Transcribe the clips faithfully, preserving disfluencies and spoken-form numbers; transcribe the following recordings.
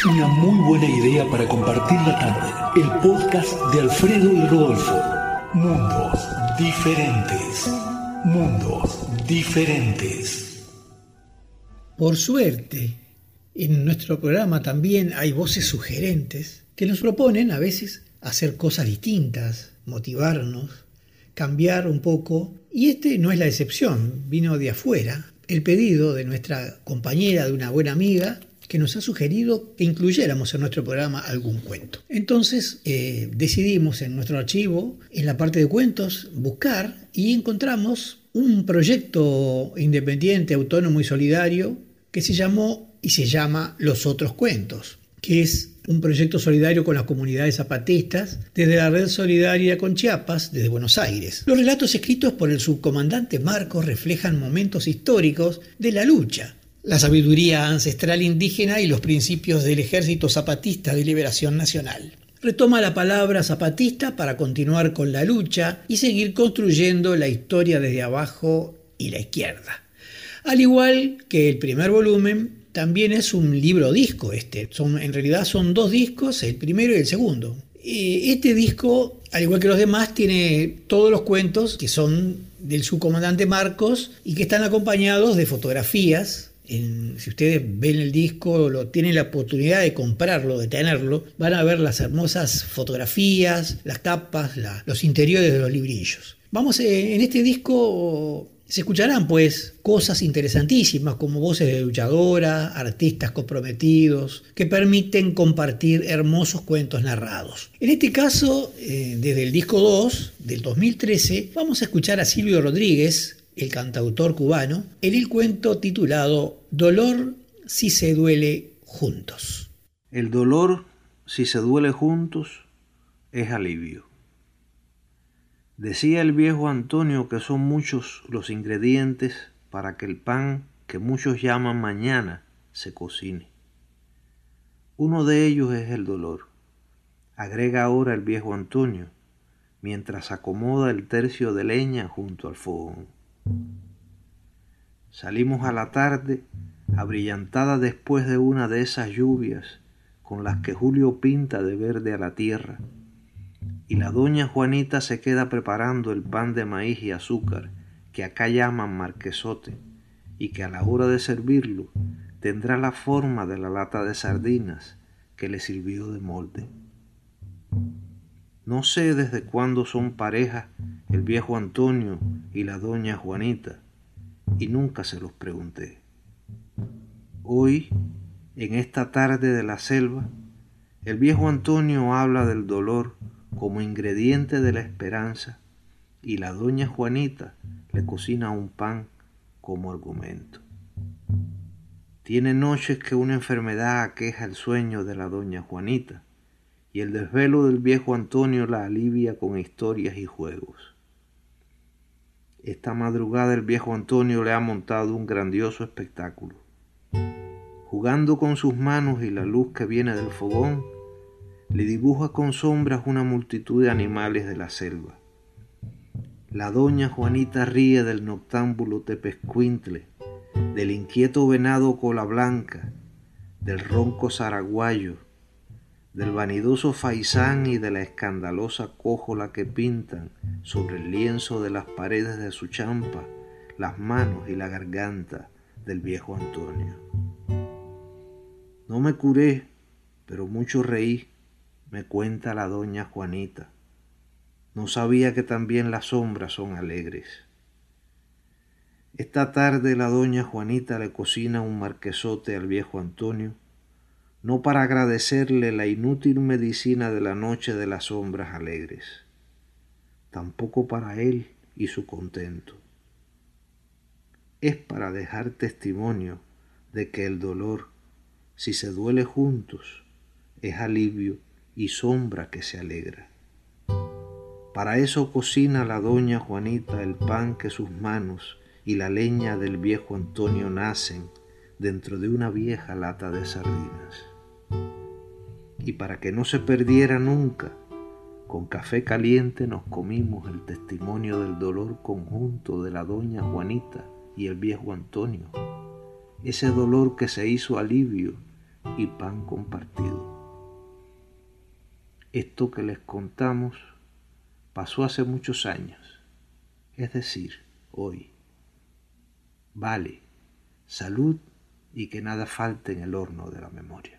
Una muy buena idea para compartir la tarde. El podcast de Alfredo y Rodolfo. Mundos diferentes. Mundos diferentes. Por suerte, en nuestro programa también hay voces sugerentes que nos proponen a veces hacer cosas distintas, motivarnos, cambiar un poco. Y este no es la excepción, vino de afuera. El pedido de nuestra compañera, de una buena amiga, que nos ha sugerido que incluyéramos en nuestro programa algún cuento. Entonces eh, decidimos en nuestro archivo, en la parte de cuentos, buscar y encontramos un proyecto independiente, autónomo y solidario que se llamó y se llama Los Otros Cuentos, que es un proyecto solidario con las comunidades zapatistas desde la Red Solidaria con Chiapas, desde Buenos Aires. Los relatos escritos por el subcomandante Marcos reflejan momentos históricos de la lucha, la sabiduría ancestral indígena y los principios del Ejército Zapatista de Liberación Nacional. Retoma la palabra zapatista para continuar con la lucha y seguir construyendo la historia desde abajo y la izquierda. Al igual que el primer volumen, también es un libro disco este. Son, en realidad son dos discos, el primero y el segundo. Este disco, al igual que los demás, tiene todos los cuentos que son del subcomandante Marcos y que están acompañados de fotografías. En, si ustedes ven el disco, lo, tienen la oportunidad de comprarlo, de tenerlo, van a ver las hermosas fotografías, las tapas, la, los interiores de los librillos. Vamos, eh, en este disco se escucharán pues cosas interesantísimas como voces de luchadora, artistas comprometidos que permiten compartir hermosos cuentos narrados. En este caso, eh, desde el disco dos del dos mil trece, vamos a escuchar a Silvio Rodríguez, el cantautor cubano, en el cuento titulado Dolor si se duele juntos. El dolor, si se duele juntos, es alivio. Decía el viejo Antonio que son muchos los ingredientes para que el pan que muchos llaman mañana se cocine. Uno de ellos es el dolor, agrega ahora el viejo Antonio, mientras acomoda el tercio de leña junto al fogón. Salimos a la tarde, abrillantada después de una de esas lluvias con las que Julio pinta de verde a la tierra, y la doña Juanita se queda preparando el pan de maíz y azúcar que acá llaman marquesote y que a la hora de servirlo tendrá la forma de la lata de sardinas que le sirvió de molde. No sé desde cuándo son pareja el viejo Antonio y la doña Juanita, y nunca se los pregunté. Hoy, en esta tarde de la selva, el viejo Antonio habla del dolor como ingrediente de la esperanza y la doña Juanita le cocina un pan como argumento. Tiene noches que una enfermedad aqueja el sueño de la doña Juanita y el desvelo del viejo Antonio la alivia con historias y juegos. Esta madrugada el viejo Antonio le ha montado un grandioso espectáculo. Jugando con sus manos y la luz que viene del fogón, le dibuja con sombras una multitud de animales de la selva. La doña Juanita ríe del noctámbulo tepezcuintle, del inquieto venado cola blanca, del ronco zaraguayo, del vanidoso faisán y de la escandalosa cójola que pintan sobre el lienzo de las paredes de su champa las manos y la garganta del viejo Antonio. No me curé, pero mucho reí, me cuenta la doña Juanita. No sabía que también las sombras son alegres. Esta tarde la doña Juanita le cocina un marquesote al viejo Antonio, no para agradecerle la inútil medicina de la noche de las sombras alegres, tampoco para él y su contento. Es para dejar testimonio de que el dolor, si se duele juntos, es alivio y sombra que se alegra. Para eso cocina la doña Juanita el pan que sus manos y la leña del viejo Antonio nacen dentro de una vieja lata de sardinas. Y para que no se perdiera nunca, con café caliente nos comimos el testimonio del dolor conjunto de la doña Juanita y el viejo Antonio, ese dolor que se hizo alivio y pan compartido. Esto que les contamos pasó hace muchos años, es decir, hoy. Vale, salud y que nada falte en el horno de la memoria.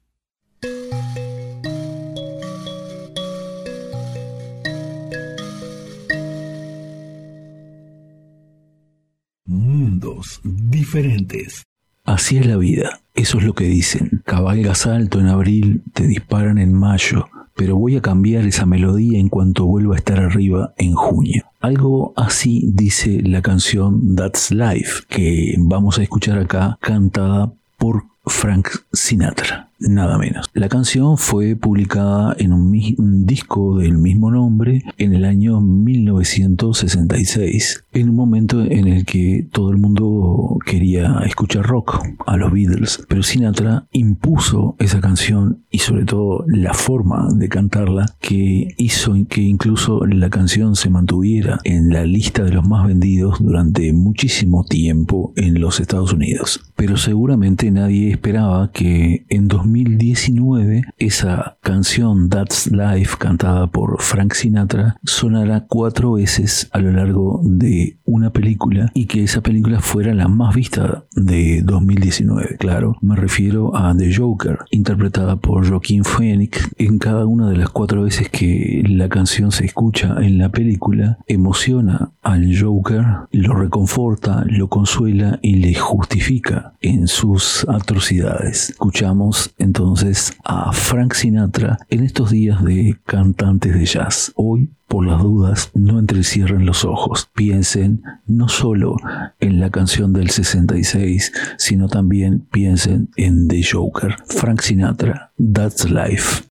Mundos diferentes. Así es la vida, eso es lo que dicen. Cabalgas alto en abril, te disparan en mayo, pero voy a cambiar esa melodía en cuanto vuelva a estar arriba en junio. Algo así dice la canción That's Life, que vamos a escuchar acá, cantada por Frank Sinatra, nada menos. La canción fue publicada en un, mi- un disco del mismo nombre en el año mil novecientos sesenta y seis, en un momento en el que todo el mundo quería escuchar rock, a los Beatles, pero Sinatra impuso esa canción y sobre todo la forma de cantarla que hizo que incluso la canción se mantuviera en la lista de los más vendidos durante muchísimo tiempo en los Estados Unidos. Pero seguramente nadie esperaba que en dos mil diecinueve esa canción That's Life, cantada por Frank Sinatra, sonara cuatro veces a lo largo de una película y que esa película fuera la más vista de dos mil diecinueve. Claro, me refiero a The Joker, interpretada por Joaquin Phoenix. En cada una de las cuatro veces que la canción se escucha en la película, emociona al Joker, lo reconforta, lo consuela y le justifica en sus atrocidades. Escuchamos entonces a Frank Sinatra en estos días de cantantes de jazz. Hoy, por las dudas, no entrecierren los ojos. Piensen no solo en la canción del sesenta y seis, sino también piensen en The Joker. Frank Sinatra, That's Life.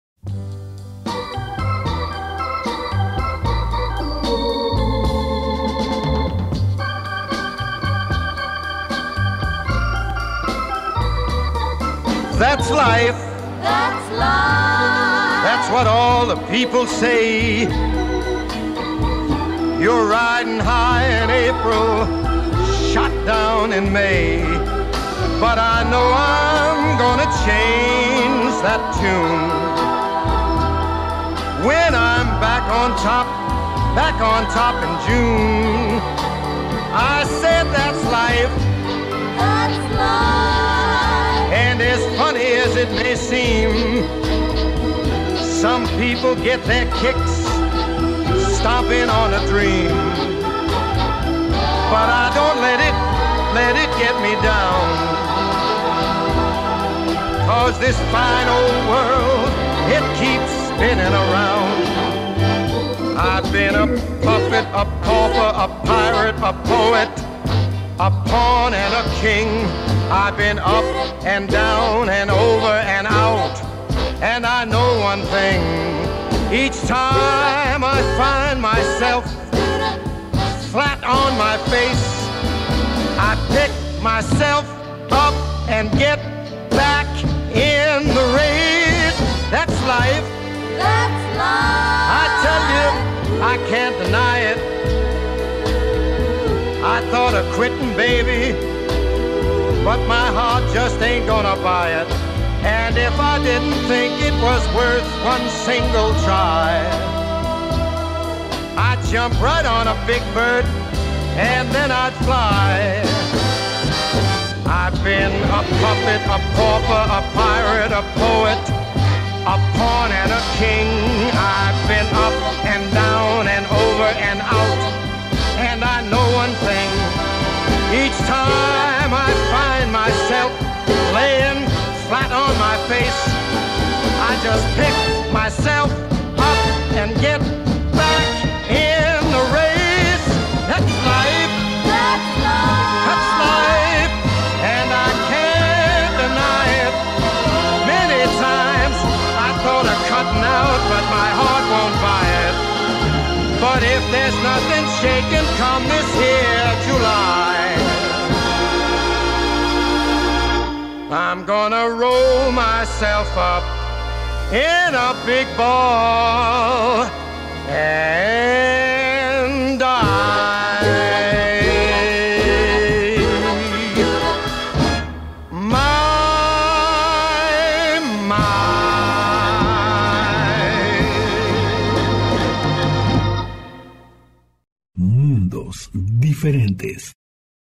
That's life. That's life. That's what all the people say. You're riding high in April, shot down in May. But I know I'm gonna change that tune when I'm back on top, back on top in June. I said that's life. That's life. And as funny as it may seem, some people get their kicks stomping on a dream. But I don't let it, let it get me down. 'Cause this fine old world, it keeps spinning around. I've been a puppet, a pauper, a pirate, a poet, a pawn and a king. I've been up and down and over and out. And I know one thing, each time I find myself flat on my face, I pick myself up and get back in the race. That's life. That's life. I tell you, I can't deny it. I thought of quitting, baby, but my heart just ain't gonna buy it. And if I didn't think it was worth one single try, I'd jump right on a big bird and then I'd fly. I've been a puppet, a pauper, a pirate, a poet, a pawn and a king. I've been up and down and over and out. And I know one thing, each time I find myself laying flat on my face, I just pick myself up and get back in the race. That's life. That's life. That's life. And I can't deny it. Many times I thought of cutting out, but my heart won't buy it. But if there's nothing shaking come this here July, I'm gonna roll myself up in a big ball and die. My mundos diferentes.